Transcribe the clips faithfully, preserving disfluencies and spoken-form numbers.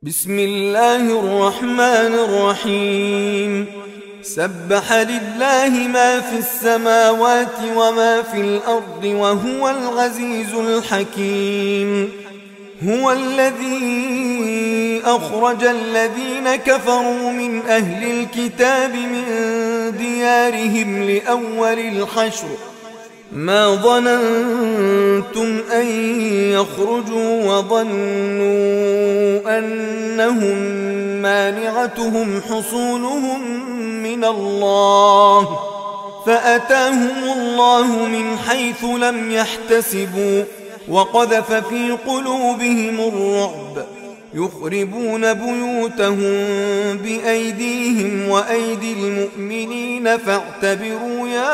بسم الله الرحمن الرحيم. سبح لله ما في السماوات وما في الأرض وهو العزيز الحكيم. هو الذي أخرج الذين كفروا من أهل الكتاب من ديارهم لأول الحشر ما ظننتم أن يخرجوا وظنوا أنهم مانعتهم حصونهم من الله فأتاهم الله من حيث لم يحتسبوا وقذف في قلوبهم الرعب يخربون بيوتهم بأيديهم وأيدي المؤمنين فاعتبروا يا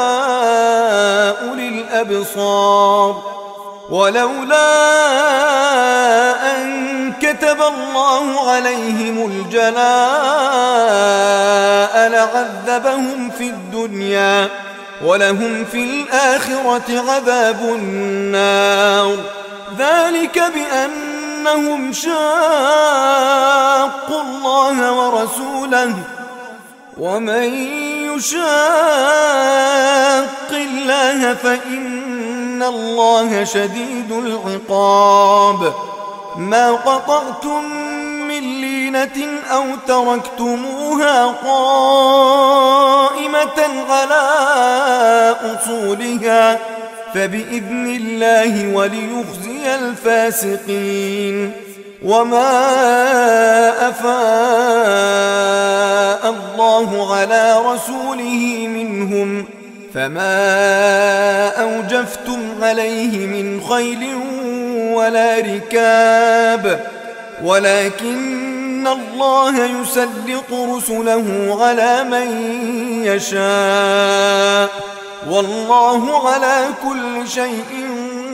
أولي الأبصار. ولولا أن كتب الله عليهم الجلاء لعذبهم في الدنيا ولهم في الآخرة عذاب النار. ذلك بأن أنهم شاقوا الله ورسوله ومن يشاق الله فإن الله شديد العقاب. ما قطعتم من لينة أو تركتموها قائمة على أصولها فبإذن الله وليخزي الفاسقين. وما أفاء الله على رسوله منهم فما أوجفتم عليه من خيل ولا ركاب ولكن الله يسلط رسله على من يشاء والله على كل شيء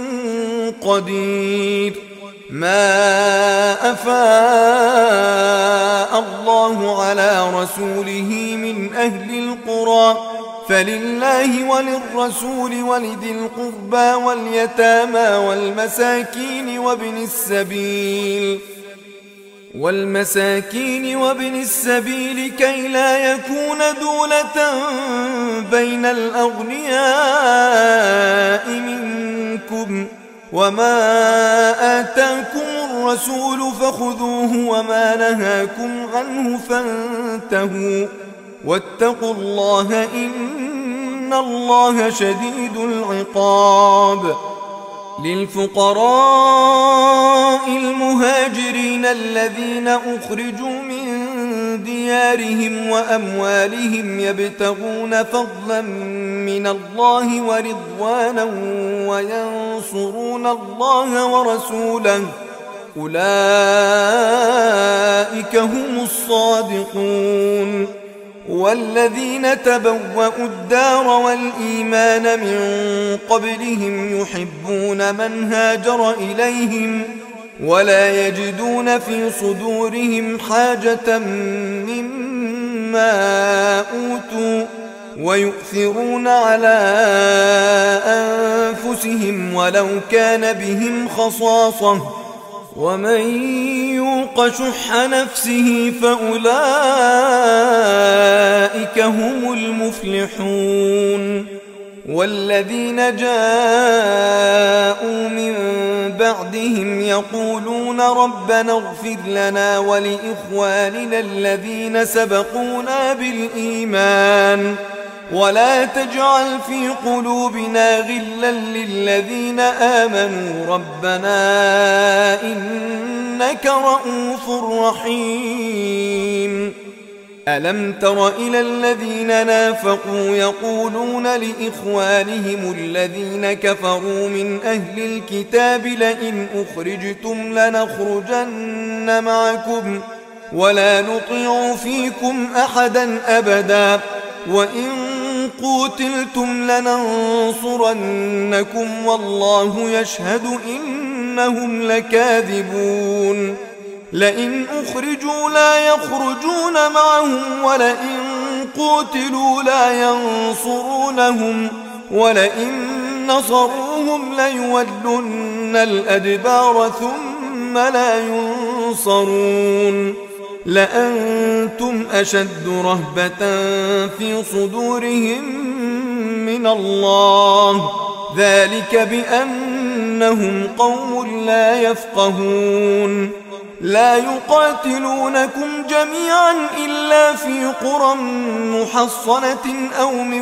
قدير. ما أفاء الله على رسوله من أهل القرى فلله وللرسول ولذي القربى واليتامى والمساكين وابن السبيل والمساكين وابن السبيل كي لا يكون دولة بين الأغنياء منكم. وما آتاكم الرسول فخذوه وما نهاكم عنه فانتهوا واتقوا الله إن الله شديد العقاب. للفقراء المهاجرين الذين أخرجوا من ديارهم وأموالهم يبتغون فضلا من الله ورضوانا وينصرون الله ورسوله أولئك هم الصادقون. والذين تبوأوا الدار والإيمان من قبلهم يحبون من هاجر إليهم ولا يجدون في صدورهم حاجة مما أوتوا ويؤثرون على أنفسهم ولو كان بهم خصاصة ومن يوق شح نفسه فأولئك هم المفلحون. والذين جاءوا من بعدهم يقولون ربنا اغفر لنا ولإخواننا الذين سبقونا بالإيمان ولا تجعل في قلوبنا غلا للذين آمنوا ربنا إنك رؤوف رحيم. ألم تر إلى الذين نافقوا يقولون لإخوانهم الذين كفروا من أهل الكتاب لئن أخرجتم لنخرجن معكم ولا نطيع فيكم أحدا أبدا وإن قوتلتم لننصرنكم والله يشهد إنهم لكاذبون. لئن أخرجوا لا يخرجون معهم ولئن قوتلوا لا ينصرونهم ولئن نصروهم ليولن الأدبار ثم لا ينصرون ينصرون لأنتم أشد رهبة في صدورهم من الله ذلك بأنهم قوم لا يفقهون لا يقاتلونكم جميعا إلا في قرى محصنة أو من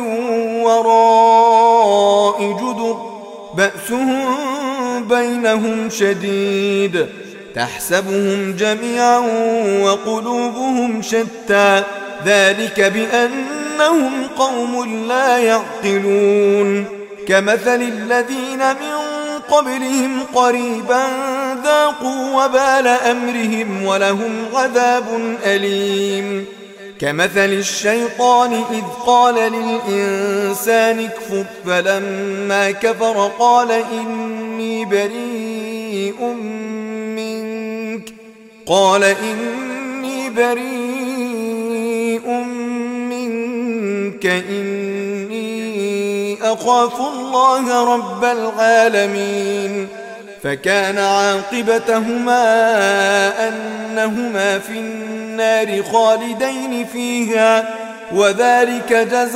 وراء جدر بأسهم بينهم شديد تحسبهم جميعا وقلوبهم شتى ذلك بأنهم قوم لا يعقلون كمثل الذين من قبلهم قريبا ذاقوا وبال أمرهم ولهم عذاب أليم كمثل الشيطان إذ قال للإنسان اكفر فلما كفر قال إني بريء منك قال إني بريء منك إني أخاف الله رب العالمين فكان عاقبتهما أنهما في النار خالدين فيها وذلك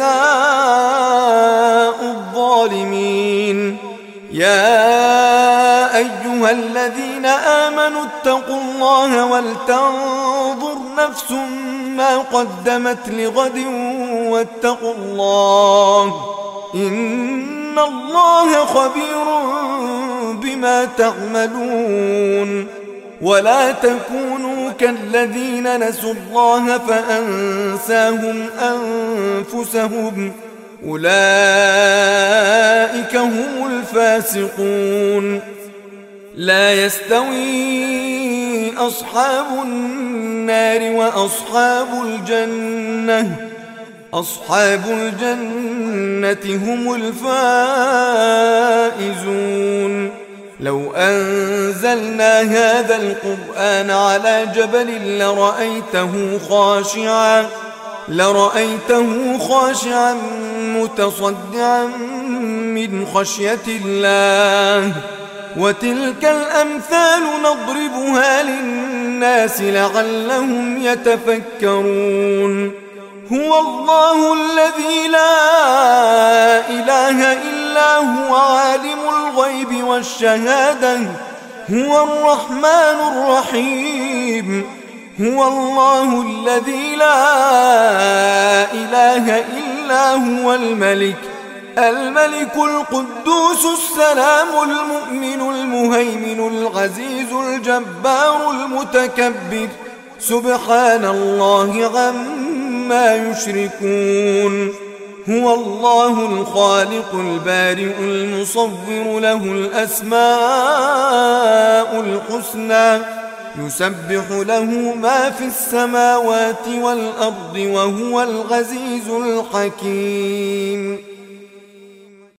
جزاء الظالمين يا أيها الذين آمنوا اتقوا الله ولتنظر نفس ما قدمت لغد واتقوا الله إن الله خبير بما تعملون ولا تكونوا كالذين نسوا الله فأنساهم أنفسهم أولئك هم الفاسقون لا يستوي أصحاب النار وأصحاب الجنة أصحاب الجنة هم الفائزون لو أنزلنا هذا القرآن على جبل لرأيته خاشعا لرأيته خاشعا متصدعا من خشية الله وتلك الأمثال نضربها للناس لعلهم يتفكرون هو الله الذي لا إله إلا هو عالم الغيب والشهادة هو الرحمن الرحيم هو الله الذي لا إله إلا هو الملك الملك القدوس السلام المؤمن المهيمن العزيز الجبار المتكبر سبحان الله عما يشركون هو الله الخالق البارئ المصور له الأسماء الحسنى يسبح له ما في السماوات والأرض وهو العزيز الحكيم